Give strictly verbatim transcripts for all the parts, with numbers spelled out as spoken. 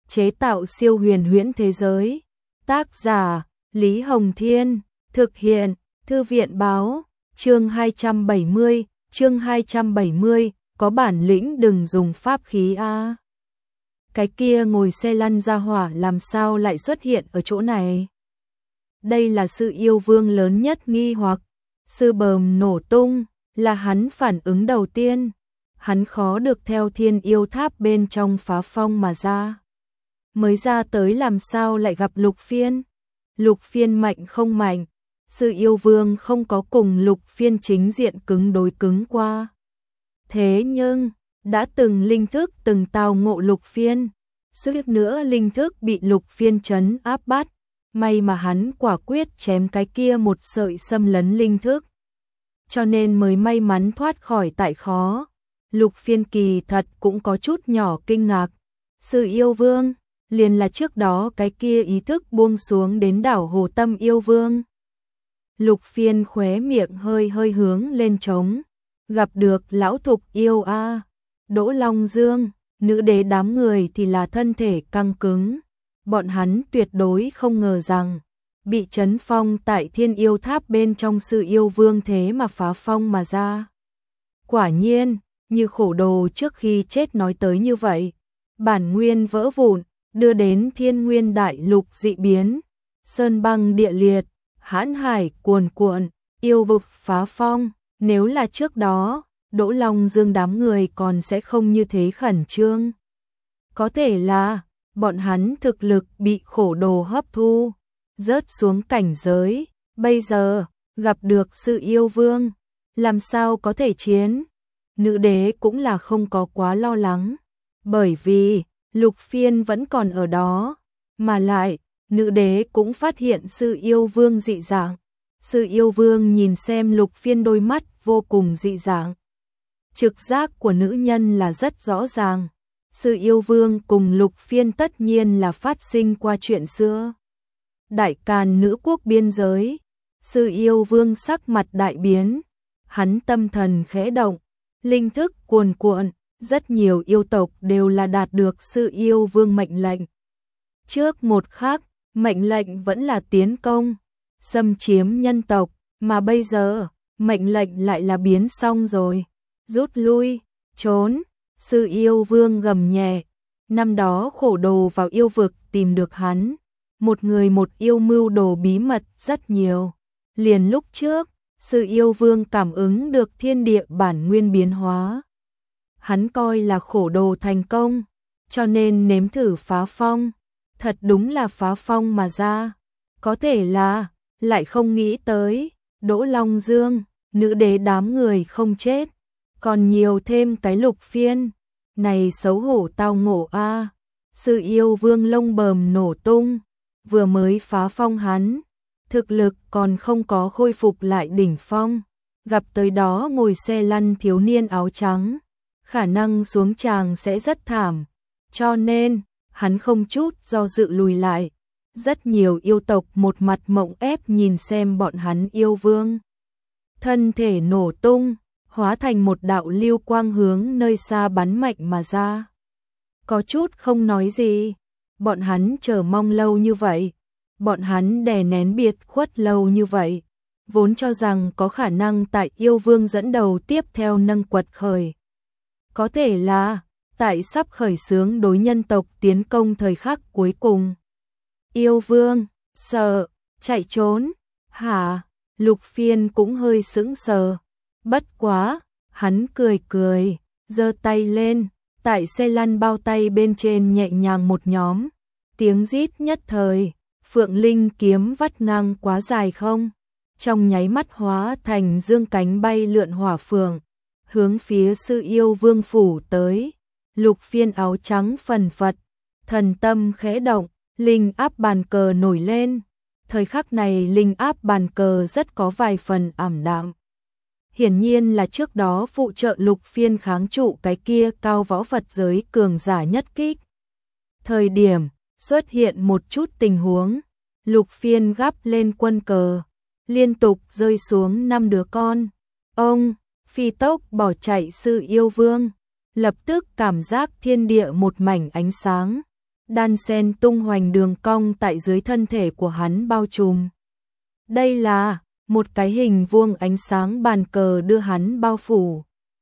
chế tạo siêu huyền huyễn thế giới. Tác giả Lý Hồng Thiên, thực hiện Thư viện Báo. Chương hai trăm bảy mươi, chương hai trăm bảy mươi, có bản lĩnh đừng dùng pháp khí a. Cái kia ngồi xe lăn ra hỏa làm sao lại xuất hiện ở chỗ này? Đây là sự yêu vương lớn nhất nghi hoặc. Sư bờm nổ tung là hắn phản ứng đầu tiên. Hắn khó được theo thiên yêu tháp bên trong phá phong mà ra. Mới ra tới làm sao lại gặp Lục Phiên? Lục Phiên mạnh không mạnh? Sự yêu vương không có cùng Lục Phiên chính diện cứng đối cứng qua. Thế nhưng, đã từng linh thức từng tào ngộ Lục Phiên. Suýt nữa linh thức bị Lục Phiên trấn áp bắt. May mà hắn quả quyết chém cái kia một sợi xâm lấn linh thức. Cho nên mới may mắn thoát khỏi tại khó. Lục Phiên kỳ thật cũng có chút nhỏ kinh ngạc. Sự yêu vương, liền là trước đó cái kia ý thức buông xuống đến đảo Hồ Tâm yêu vương. Lục Phiên khóe miệng hơi hơi hướng lên trống. Gặp được lão thục yêu a. Đỗ Long Dương, nữ đế đám người thì là thân thể căng cứng. Bọn hắn tuyệt đối không ngờ rằng bị trấn phong tại thiên yêu tháp bên trong sự yêu vương thế mà phá phong mà ra. Quả nhiên, như khổ đồ trước khi chết nói tới như vậy, bản nguyên vỡ vụn, đưa đến thiên nguyên đại lục dị biến, sơn băng địa liệt, hãn hải cuồn cuộn, yêu vực phá phong. Nếu là trước đó, Đỗ Long Dương đám người còn sẽ không như thế khẩn trương. Có thể là bọn hắn thực lực bị khổ đồ hấp thu, rớt xuống cảnh giới, bây giờ gặp được sự yêu vương, làm sao có thể chiến? Nữ đế cũng là không có quá lo lắng, bởi vì Lục Phiên vẫn còn ở đó, mà lại nữ đế cũng phát hiện sự yêu vương dị dạng. Sự yêu vương nhìn xem Lục Phiên đôi mắt vô cùng dị dạng. Trực giác của nữ nhân là rất rõ ràng. Sự yêu vương cùng Lục Phiên tất nhiên là phát sinh qua chuyện xưa. Đại Càn nữ quốc biên giới, sự yêu vương sắc mặt đại biến, hắn tâm thần khẽ động, linh thức cuồn cuộn, rất nhiều yêu tộc đều là đạt được sự yêu vương mệnh lệnh. Trước một khắc, mệnh lệnh vẫn là tiến công, xâm chiếm nhân tộc, mà bây giờ, mệnh lệnh lại là biến xong rồi, rút lui, trốn. Sự yêu vương gầm nhẹ, năm đó khổ đồ vào yêu vực tìm được hắn, một người một yêu mưu đồ bí mật rất nhiều. Liền lúc trước, sự yêu vương cảm ứng được thiên địa bản nguyên biến hóa. Hắn coi là khổ đồ thành công, cho nên nếm thử phá phong, thật đúng là phá phong mà ra. Có thể là, lại không nghĩ tới, Đỗ Long Dương, nữ đế đám người không chết. Còn nhiều thêm cái Lục Phiên, này xấu hổ tao ngộ a. À. Sự yêu vương lông bờm nổ tung, vừa mới phá phong hắn, thực lực còn không có khôi phục lại đỉnh phong, gặp tới đó ngồi xe lăn thiếu niên áo trắng, khả năng xuống tràng sẽ rất thảm, cho nên hắn không chút do dự lùi lại. Rất nhiều yêu tộc một mặt mộng ép nhìn xem bọn hắn yêu vương, thân thể nổ tung, hóa thành một đạo lưu quang hướng nơi xa bắn mạnh mà ra. Có chút không nói gì, bọn hắn chờ mong lâu như vậy, bọn hắn đè nén biệt khuất lâu như vậy, vốn cho rằng có khả năng tại yêu vương dẫn đầu tiếp theo nâng quật khởi. Có thể là, tại sắp khởi xướng đối nhân tộc tiến công thời khắc cuối cùng. Yêu vương, sợ, chạy trốn, hả? Lục Phiên cũng hơi sững sờ. Bất quá, hắn cười cười, giơ tay lên, tại xe lăn bao tay bên trên nhẹ nhàng một nhóm, tiếng rít nhất thời, Phượng Linh kiếm vắt ngang quá dài không, trong nháy mắt hóa thành dương cánh bay lượn hỏa phượng, hướng phía sự yêu vương phủ tới. Lục Phiên áo trắng phần phật, thần tâm khẽ động, linh áp bàn cờ nổi lên. Thời khắc này linh áp bàn cờ rất có vài phần ảm đạm. Hiển nhiên là trước đó phụ trợ Lục Phiên kháng trụ cái kia cao võ Phật giới cường giả nhất kích. Thời điểm xuất hiện một chút tình huống, Lục Phiên gắp lên quân cờ, liên tục rơi xuống năm đứa con. Ông phi tốc bỏ chạy sự yêu vương, lập tức cảm giác thiên địa một mảnh ánh sáng, đan sen tung hoành đường cong tại dưới thân thể của hắn bao trùm. Đây là một cái hình vuông ánh sáng bàn cờ đưa hắn bao phủ.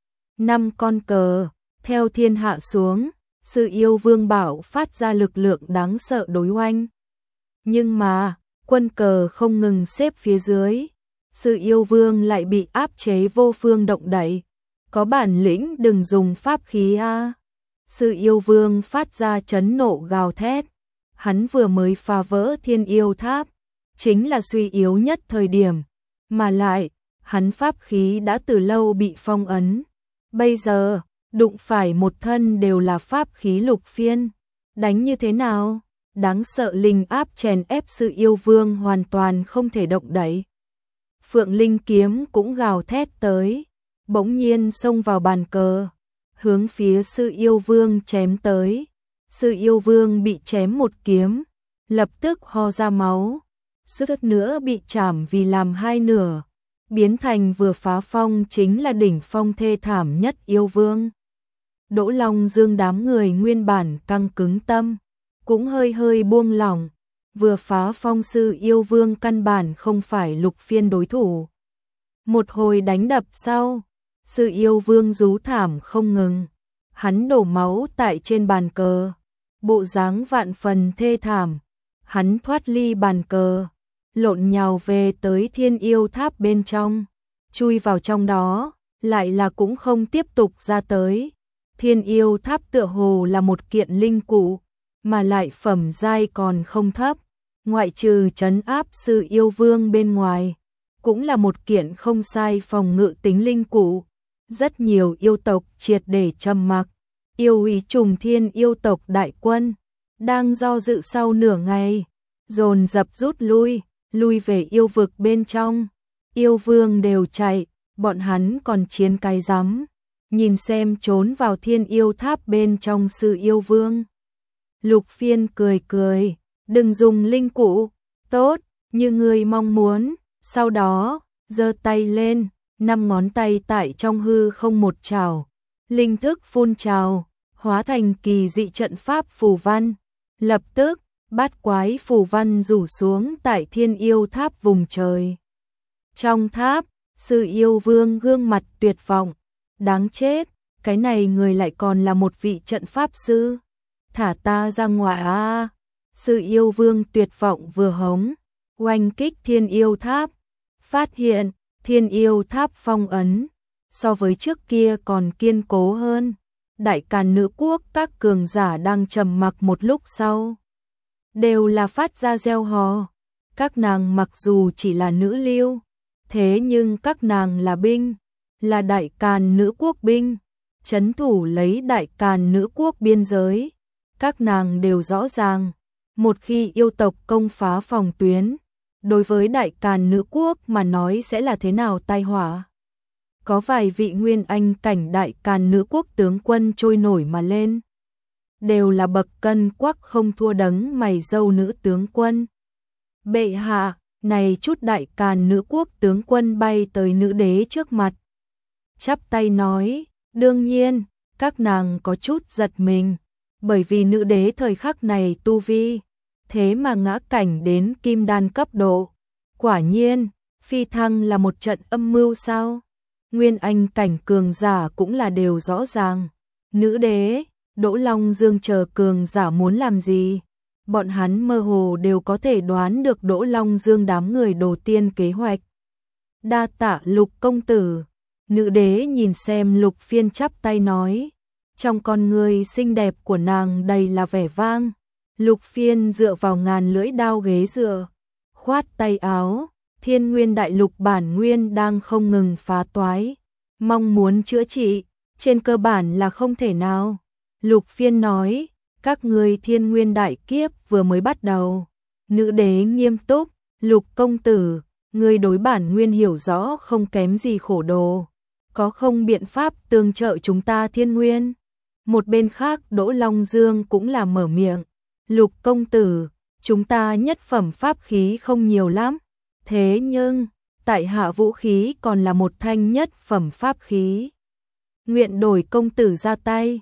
Năm con cờ, theo thiên hạ xuống, Sự Yêu Vương bảo phát ra lực lượng đáng sợ đối oanh. Nhưng mà, quân cờ không ngừng xếp phía dưới, Sự Yêu Vương lại bị áp chế vô phương động đậy. Có bản lĩnh đừng dùng pháp khí a. Sự Yêu Vương phát ra chấn nộ gào thét. Hắn vừa mới phá vỡ Thiên Yêu Tháp, chính là suy yếu nhất thời điểm, mà lại, hắn pháp khí đã từ lâu bị phong ấn. Bây giờ, đụng phải một thân đều là pháp khí lục phiên, đánh như thế nào? Đáng sợ linh áp chèn ép Sự Yêu Vương hoàn toàn không thể động đậy. Phượng Linh kiếm cũng gào thét tới, bỗng nhiên xông vào bàn cờ, hướng phía Sự Yêu Vương chém tới. Sự Yêu Vương bị chém một kiếm, lập tức ho ra máu, suýt nữa bị chảm vì làm hai nửa, biến thành vừa phá phong chính là đỉnh phong thê thảm nhất yêu vương. Đỗ Long Dương đám người nguyên bản căng cứng tâm, cũng hơi hơi buông lỏng, vừa phá phong Sự Yêu Vương căn bản không phải lục phiên đối thủ. Một hồi đánh đập sau, Sự Yêu Vương rú thảm không ngừng, hắn đổ máu tại trên bàn cờ, bộ dáng vạn phần thê thảm, hắn thoát ly bàn cờ, lộn nhào về tới Thiên Yêu Tháp bên trong, chui vào trong đó, lại là cũng không tiếp tục ra tới. Thiên Yêu Tháp tựa hồ là một kiện linh cụ, mà lại phẩm giai còn không thấp, ngoại trừ trấn áp Sự Yêu Vương bên ngoài, cũng là một kiện không sai phòng ngự tính linh cụ. Rất nhiều yêu tộc triệt để trầm mặc, yêu úy trùng thiên yêu tộc đại quân, đang do dự sau nửa ngày, dồn dập rút lui, lui về yêu vực bên trong. Yêu vương đều chạy, bọn hắn còn chiến cái rắm, nhìn xem trốn vào Thiên Yêu Tháp bên trong Sự Yêu Vương. Lục phiên cười cười, đừng dùng linh cụ, tốt, như người mong muốn, sau đó, giơ tay lên, năm ngón tay tại trong hư không một trào, linh thức phun trào, hóa thành kỳ dị trận pháp phù văn. Lập tức, bát quái phù văn rủ xuống tại Thiên Yêu Tháp vùng trời. Trong tháp, Sự Yêu Vương gương mặt tuyệt vọng, đáng chết, cái này người lại còn là một vị trận pháp sư. Thả ta ra ngoài a. Sự Yêu Vương tuyệt vọng vừa hống, oanh kích Thiên Yêu Tháp, phát hiện Thiên Yêu Tháp phong ấn, so với trước kia còn kiên cố hơn. Đại Càn Nữ Quốc các cường giả đang trầm mặc một lúc sau, đều là phát ra reo hò. Các nàng mặc dù chỉ là nữ lưu, thế nhưng các nàng là binh, là Đại Càn Nữ Quốc binh, trấn thủ lấy Đại Càn Nữ Quốc biên giới. Các nàng đều rõ ràng, một khi yêu tộc công phá phòng tuyến, đối với Đại Càn Nữ Quốc mà nói sẽ là thế nào tai họa. Có vài vị nguyên anh cảnh Đại Càn Nữ Quốc tướng quân trôi nổi mà lên, đều là bậc cân quắc không thua đấng mày râu nữ tướng quân. Bệ hạ, này chút Đại Càn Nữ Quốc tướng quân bay tới nữ đế trước mặt, chắp tay nói, đương nhiên, các nàng có chút giật mình, bởi vì nữ đế thời khắc này tu vi, thế mà ngã cảnh đến kim đan cấp độ. Quả nhiên, phi thăng là một trận âm mưu sao? Nguyên anh cảnh cường giả cũng là đều rõ ràng. Nữ đế, Đỗ Long Dương chờ cường giả muốn làm gì? Bọn hắn mơ hồ đều có thể đoán được Đỗ Long Dương đám người đồ tiên kế hoạch. Đa tạ Lục công tử. Nữ đế nhìn xem Lục phiên chắp tay nói. Trong con người xinh đẹp của nàng đầy là vẻ vang. Lục phiên dựa vào ngàn lưỡi đao ghế dựa, khoát tay áo. Thiên Nguyên Đại Lục bản nguyên đang không ngừng phá toái, mong muốn chữa trị, trên cơ bản là không thể nào. Lục phiên nói, các ngươi Thiên Nguyên Đại Kiếp vừa mới bắt đầu. Nữ đế nghiêm túc, Lục công tử, ngươi đối bản nguyên hiểu rõ không kém gì khổ đồ, có không biện pháp tương trợ chúng ta Thiên Nguyên? Một bên khác Đỗ Long Dương cũng là mở miệng, Lục công tử, chúng ta nhất phẩm pháp khí không nhiều lắm, thế nhưng, tại hạ vũ khí còn là một thanh nhất phẩm pháp khí. Nguyện đổi công tử ra tay.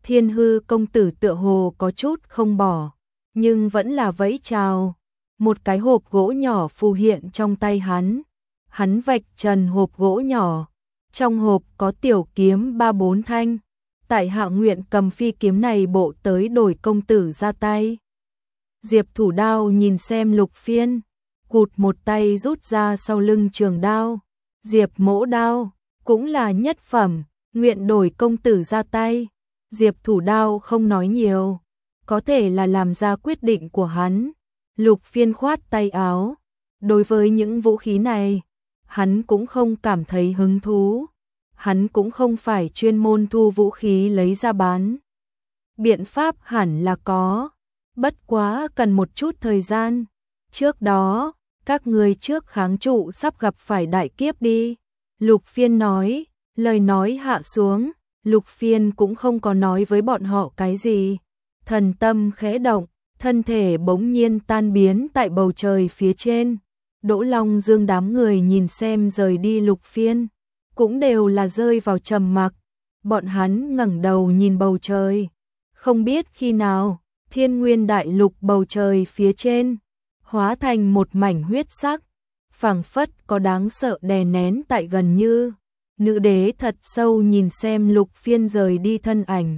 Thiên Hư công tử tựa hồ có chút không bỏ, nhưng vẫn là vẫy chào. Một cái hộp gỗ nhỏ phù hiện trong tay hắn. Hắn vạch trần hộp gỗ nhỏ. Trong hộp có tiểu kiếm ba bốn thanh. Tại hạ nguyện cầm phi kiếm này bộ tới đổi công tử ra tay. Diệp Thủ Đao nhìn xem Lục Phiên, cụt một tay rút ra sau lưng trường đao. Diệp Mỗ Đao, cũng là nhất phẩm, nguyện đổi công tử ra tay. Diệp Thủ Đao không nói nhiều, có thể là làm ra quyết định của hắn. Lục Phiên khoát tay áo, đối với những vũ khí này, hắn cũng không cảm thấy hứng thú. Hắn cũng không phải chuyên môn thu vũ khí lấy ra bán. Biện pháp hẳn là có, bất quá cần một chút thời gian. Trước đó, các người trước kháng trụ sắp gặp phải đại kiếp đi. Lục Phiên nói, lời nói hạ xuống, Lục Phiên cũng không có nói với bọn họ cái gì. Thần tâm khẽ động, thân thể bỗng nhiên tan biến tại bầu trời phía trên. Đỗ Long Dương đám người nhìn xem rời đi Lục Phiên, cũng đều là rơi vào trầm mặc. Bọn hắn ngẩng đầu nhìn bầu trời, không biết khi nào, Thiên Nguyên Đại Lục bầu trời phía trên hóa thành một mảnh huyết sắc, phảng phất có đáng sợ đè nén tại gần như. Nữ đế thật sâu nhìn xem Lục Phiên rời đi thân ảnh.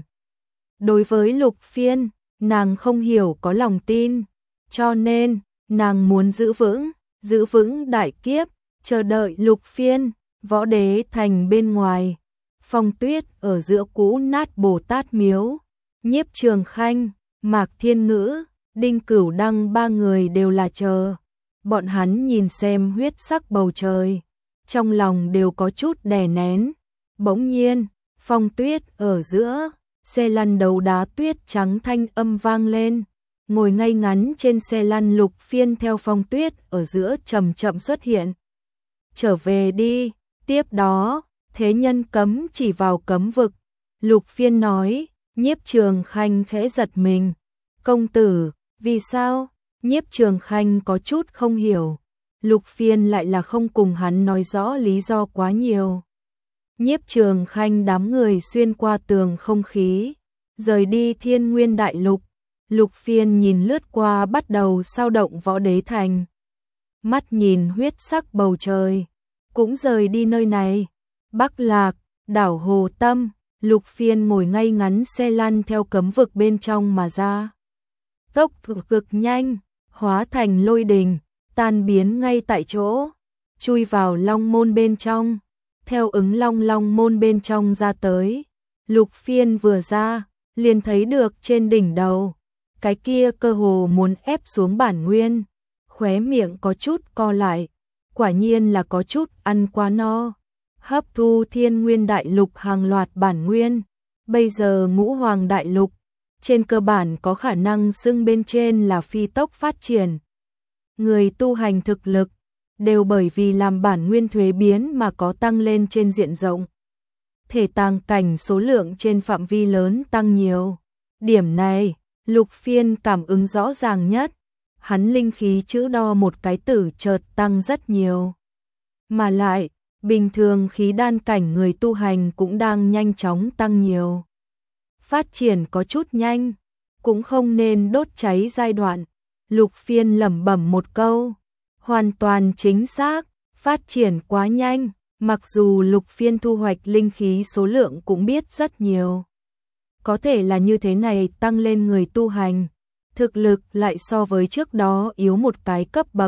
Đối với Lục Phiên, nàng không hiểu có lòng tin, cho nên nàng muốn giữ vững, giữ vững đại kiếp, chờ đợi Lục Phiên. Võ Đế Thành bên ngoài, Phong Tuyết ở giữa cũ nát Bồ Tát miếu, Nhiếp Trường Khanh, Mạc Thiên Ngữ, Đinh Cửu Đăng ba người đều là chờ. Bọn hắn nhìn xem huyết sắc bầu trời, trong lòng đều có chút đè nén. Bỗng nhiên, Phong Tuyết ở giữa, xe lăn đấu đá tuyết trắng thanh âm vang lên. Ngồi ngay ngắn trên xe lăn Lục Phiên theo Phong Tuyết ở giữa chậm chậm xuất hiện. Trở về đi. Tiếp đó, thế nhân cấm chỉ vào cấm vực. Lục Phiên nói, Nhiếp Trường Khanh khẽ giật mình. Công tử, vì sao? Nhiếp Trường Khanh có chút không hiểu. Lục Phiên lại là không cùng hắn nói rõ lý do quá nhiều. Nhiếp Trường Khanh đám người xuyên qua tường không khí, rời đi Thiên Nguyên Đại Lục. Lục Phiên nhìn lướt qua bắt đầu sao động Võ Đế Thành. Mắt nhìn huyết sắc bầu trời, cũng rời đi nơi này. Bắc Lạc, đảo Hồ Tâm, Lục Phiên ngồi ngay ngắn xe lăn theo cấm vực bên trong mà ra. Tốc độ cực nhanh, hóa thành lôi đình, tan biến ngay tại chỗ, chui vào Long Môn bên trong, theo ứng Long Long Môn bên trong ra tới. Lục Phiên vừa ra, liền thấy được trên đỉnh đầu, cái kia cơ hồ muốn ép xuống bản nguyên, khóe miệng có chút co lại. Quả nhiên là có chút ăn quá no. Hấp thu Thiên Nguyên Đại Lục hàng loạt bản nguyên. Bây giờ Ngũ Hoàng Đại Lục, trên cơ bản có khả năng xưng bên trên là phi tốc phát triển. Người tu hành thực lực, đều bởi vì làm bản nguyên thuế biến mà có tăng lên trên diện rộng. Thể tàng cảnh số lượng trên phạm vi lớn tăng nhiều. Điểm này, Lục Phiên cảm ứng rõ ràng nhất. Hắn linh khí chữ đo một cái tử chợt tăng rất nhiều. Mà lại, bình thường khí đan cảnh người tu hành cũng đang nhanh chóng tăng nhiều. Phát triển có chút nhanh, cũng không nên đốt cháy giai đoạn. Lục Phiên lẩm bẩm một câu, hoàn toàn chính xác, phát triển quá nhanh, mặc dù Lục Phiên thu hoạch linh khí số lượng cũng biết rất nhiều. Có thể là như thế này tăng lên người tu hành, thực lực lại so với trước đó yếu một cái cấp bậc.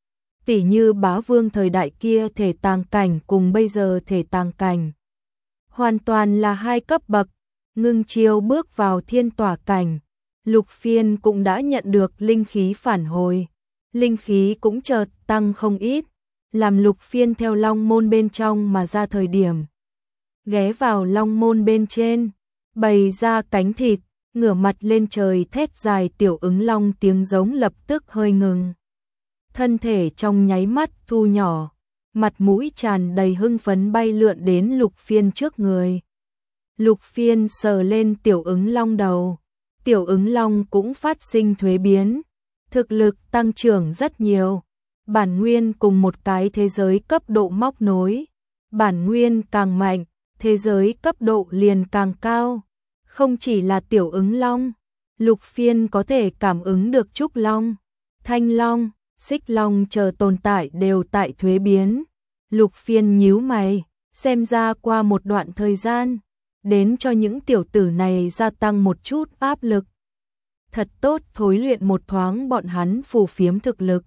Tỉ như Bá Vương thời đại kia thể tàng cảnh cùng bây giờ thể tàng cảnh, hoàn toàn là hai cấp bậc. Ngưng Chiêu bước vào thiên tỏa cảnh, Lục Phiên cũng đã nhận được linh khí phản hồi, linh khí cũng chợt tăng không ít, làm Lục Phiên theo Long Môn bên trong mà ra thời điểm. Ghé vào Long Môn bên trên, bày ra cánh thịt, ngửa mặt lên trời thét dài tiểu ứng long tiếng giống lập tức hơi ngừng. Thân thể trong nháy mắt thu nhỏ, mặt mũi tràn đầy hưng phấn bay lượn đến Lục Phiên trước người. Lục Phiên sờ lên tiểu ứng long đầu, tiểu ứng long cũng phát sinh thuế biến, thực lực tăng trưởng rất nhiều. Bản nguyên cùng một cái thế giới cấp độ móc nối, bản nguyên càng mạnh, thế giới cấp độ liền càng cao. Không chỉ là tiểu ứng long, Lục Phiên có thể cảm ứng được trúc long, thanh long, xích long chờ tồn tại đều tại thuế biến. Lục Phiên nhíu mày, xem ra qua một đoạn thời gian, đến cho những tiểu tử này gia tăng một chút áp lực. Thật tốt, thối luyện một thoáng bọn hắn phù phiếm thực lực.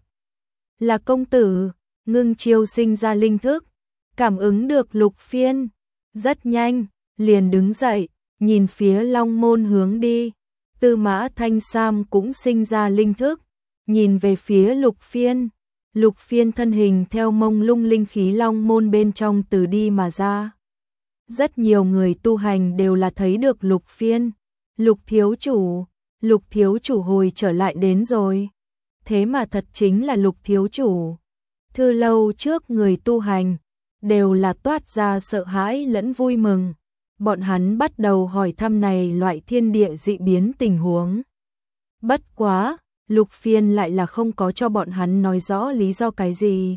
Là công tử, Ngưng Chiêu sinh ra linh thức, cảm ứng được Lục Phiên, rất nhanh, liền đứng dậy, nhìn phía Long Môn hướng đi. Tư Mã Thanh Sam cũng sinh ra linh thức, nhìn về phía Lục Phiên. Lục Phiên thân hình theo mông lung linh khí Long Môn bên trong từ đi mà ra. Rất nhiều người tu hành đều là thấy được Lục Phiên. Lục thiếu chủ, Lục thiếu chủ hồi trở lại đến rồi. Thế mà thật chính là Lục thiếu chủ. Thư lâu trước người tu hành, đều là toát ra sợ hãi lẫn vui mừng. Bọn hắn bắt đầu hỏi thăm này loại thiên địa dị biến tình huống. Bất quá, Lục Phiên lại là không có cho bọn hắn nói rõ lý do cái gì.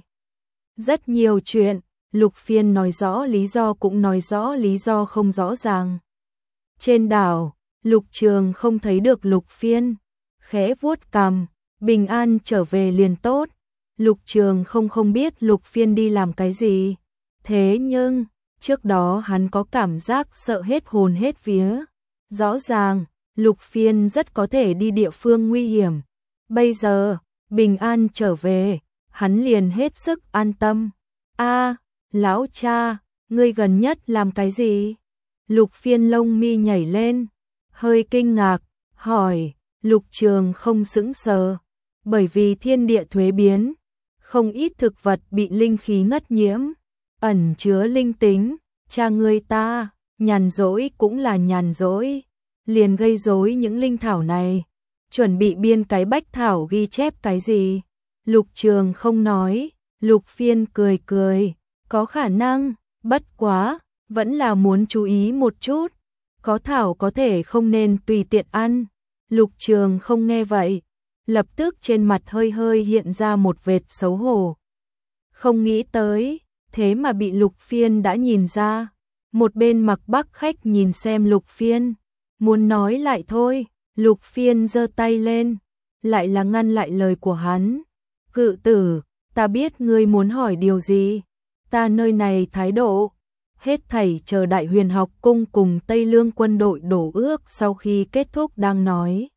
Rất nhiều chuyện, Lục Phiên nói rõ lý do cũng nói rõ lý do không rõ ràng. Trên đảo, Lục Trường không thấy được Lục Phiên, khẽ vuốt cằm, bình an trở về liền tốt. Lục Trường không không biết Lục Phiên đi làm cái gì. Thế nhưng, trước đó hắn có cảm giác sợ hết hồn hết vía. Rõ ràng, Lục Phiên rất có thể đi địa phương nguy hiểm. Bây giờ, bình an trở về, hắn liền hết sức an tâm. A, lão cha, ngươi gần nhất làm cái gì? Lục Phiên lông mi nhảy lên, hơi kinh ngạc, hỏi. Lục Trường không sững sờ, bởi vì thiên địa thuế biến, không ít thực vật bị linh khí ngất nhiễm, ẩn chứa linh tính. Cha ngươi ta, nhàn rỗi cũng là nhàn rỗi, liền gây rối những linh thảo này, chuẩn bị biên cái bách thảo ghi chép cái gì. Lục Trường không nói, Lục Phiên cười cười, có khả năng, bất quá, vẫn là muốn chú ý một chút, có thảo có thể không nên tùy tiện ăn. Lục Trường không nghe vậy, lập tức trên mặt hơi hơi hiện ra một vệt xấu hổ. Không nghĩ tới, thế mà bị Lục Phiên đã nhìn ra. Một bên Mặc Bắc khách nhìn xem Lục Phiên, muốn nói lại thôi, Lục Phiên giơ tay lên, lại là ngăn lại lời của hắn. Cự tử, ta biết ngươi muốn hỏi điều gì, ta nơi này thái độ, hết thảy chờ Đại Huyền học cung cùng Tây Lương quân đội đổ ước sau khi kết thúc đang nói.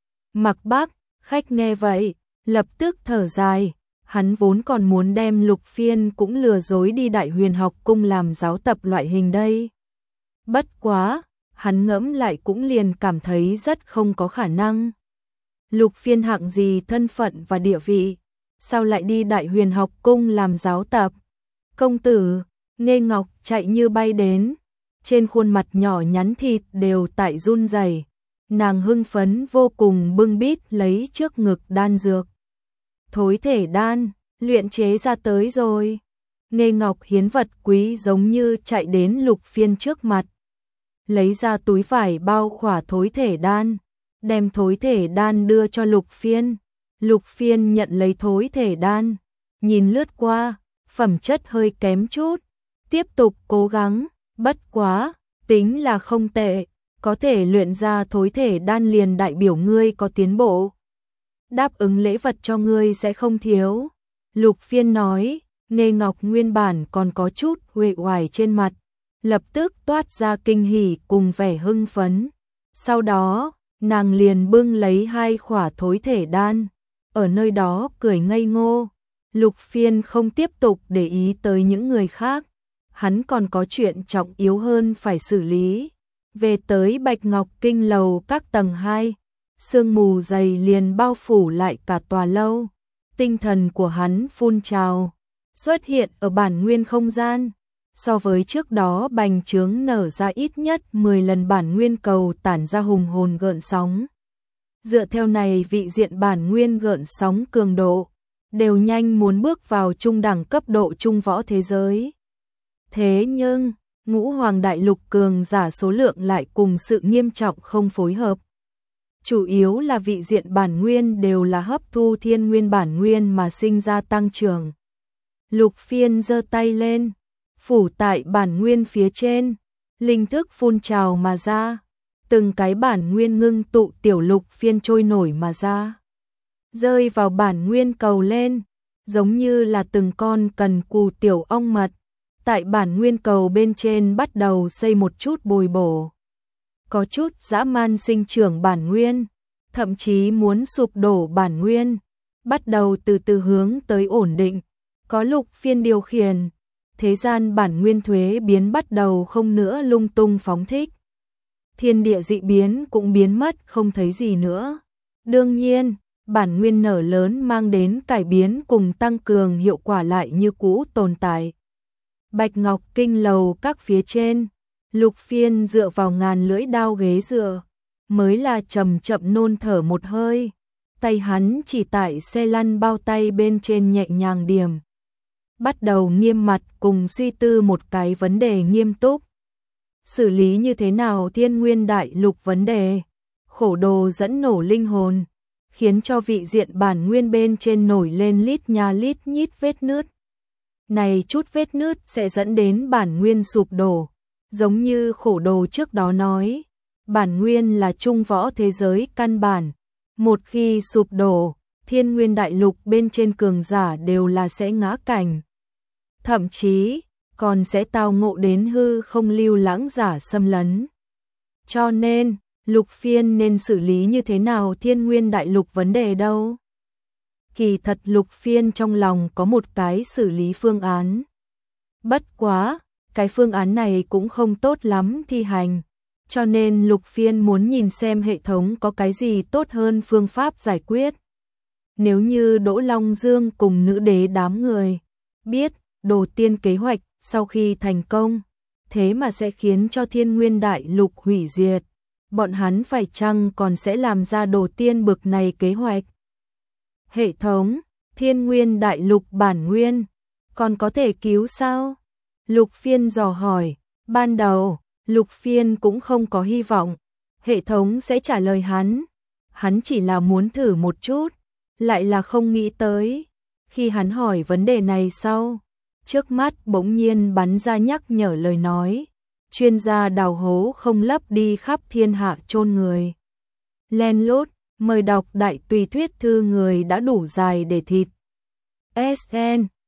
Mặc Bắc khách nghe vậy, lập tức thở dài. Hắn vốn còn muốn đem Lục Phiên cũng lừa dối đi Đại Huyền học cung làm giáo tập loại hình đây. Bất quá, hắn ngẫm lại cũng liền cảm thấy rất không có khả năng. Lục Phiên hạng gì thân phận và địa vị, sao lại đi Đại Huyền học cung làm giáo tập? Công tử, Nghê Ngọc chạy như bay đến, trên khuôn mặt nhỏ nhắn thịt đều tại run rẩy. Nàng hưng phấn vô cùng bưng bít lấy trước ngực đan dược. Thối thể đan, luyện chế ra tới rồi. Nghê Ngọc hiến vật quý giống như chạy đến Lục Phiên trước mặt. Lấy ra túi vải bao khỏa thối thể đan, đem thối thể đan đưa cho Lục Phiên. Lục Phiên nhận lấy thối thể đan, nhìn lướt qua, phẩm chất hơi kém chút. Tiếp tục cố gắng, bất quá, tính là không tệ, có thể luyện ra thối thể đan liền đại biểu ngươi có tiến bộ. Đáp ứng lễ vật cho ngươi sẽ không thiếu. Lục Phiên nói. Nghê Ngọc nguyên bản còn có chút uể oải trên mặt, lập tức toát ra kinh hỉ cùng vẻ hưng phấn. Sau đó, nàng liền bưng lấy hai khỏa thối thể đan, ở nơi đó cười ngây ngô. Lục Phiên không tiếp tục để ý tới những người khác, hắn còn có chuyện trọng yếu hơn phải xử lý. Về tới Bạch Ngọc Kinh lầu các tầng hai, sương mù dày liền bao phủ lại cả tòa lâu. Tinh thần của hắn phun trào, xuất hiện ở bản nguyên không gian. So với trước đó bành trướng nở ra ít nhất mười lần bản nguyên cầu tản ra hùng hồn gợn sóng. Dựa theo này vị diện bản nguyên gợn sóng cường độ, đều nhanh muốn bước vào trung đẳng cấp độ trung võ thế giới. Thế nhưng, ngũ hoàng đại lục cường giả số lượng lại cùng sự nghiêm trọng không phối hợp. Chủ yếu là vị diện bản nguyên đều là hấp thu thiên nguyên bản nguyên mà sinh ra tăng trưởng. Lục Phiên giơ tay lên, phủ tại bản nguyên phía trên, linh thức phun trào mà ra, từng cái bản nguyên ngưng tụ tiểu lục phiên trôi nổi mà ra, rơi vào bản nguyên cầu lên, giống như là từng con cần cù tiểu ong mật, tại bản nguyên cầu bên trên bắt đầu xây một chút bồi bổ. Có chút dã man sinh trưởng bản nguyên, thậm chí muốn sụp đổ bản nguyên, bắt đầu từ từ hướng tới ổn định, có lục phiên điều khiển, thế gian bản nguyên thuế biến bắt đầu không nữa lung tung phóng thích. Thiên địa dị biến cũng biến mất không thấy gì nữa. Đương nhiên, bản nguyên nở lớn mang đến cải biến cùng tăng cường hiệu quả lại như cũ tồn tại. Bạch Ngọc Kinh lầu các phía trên, Lục Phiên dựa vào ngàn lưỡi đao ghế dựa, mới là chậm chậm nôn thở một hơi, tay hắn chỉ tại xe lăn bao tay bên trên nhẹ nhàng điểm. Bắt đầu nghiêm mặt cùng suy tư một cái vấn đề nghiêm túc. Xử lý như thế nào thiên nguyên đại lục vấn đề, khổ đồ dẫn nổ linh hồn, khiến cho vị diện bản nguyên bên trên nổi lên lít nha lít nhít vết nứt. Này chút vết nứt sẽ dẫn đến bản nguyên sụp đổ, giống như khổ đồ trước đó nói, bản nguyên là trung võ thế giới căn bản, một khi sụp đổ, thiên nguyên đại lục bên trên cường giả đều là sẽ ngã cảnh. Thậm chí, còn sẽ tao ngộ đến hư không lưu lãng giả xâm lấn. Cho nên, Lục Phiên nên xử lý như thế nào thiên nguyên đại lục vấn đề đâu? Kỳ thật Lục Phiên trong lòng có một cái xử lý phương án. Bất quá, cái phương án này cũng không tốt lắm thi hành, cho nên Lục Phiên muốn nhìn xem hệ thống có cái gì tốt hơn phương pháp giải quyết. Nếu như Đỗ Long Dương cùng nữ đế đám người biết Đồ Tiên kế hoạch sau khi thành công, thế mà sẽ khiến cho thiên nguyên đại lục hủy diệt, bọn hắn phải chăng còn sẽ làm ra Đồ Tiên bực này kế hoạch? Hệ thống, thiên nguyên đại lục bản nguyên, còn có thể cứu sao? Lục Phiên dò hỏi, ban đầu, Lục Phiên cũng không có hy vọng, hệ thống sẽ trả lời hắn, hắn chỉ là muốn thử một chút, lại là không nghĩ tới. Khi hắn hỏi vấn đề này sau, trước mắt bỗng nhiên bắn ra nhắc nhở lời nói, chuyên gia đào hố không lấp đi khắp thiên hạ chôn người. Len lút, mời đọc đại tùy thuyết thư người đã đủ dài để thịt. ét en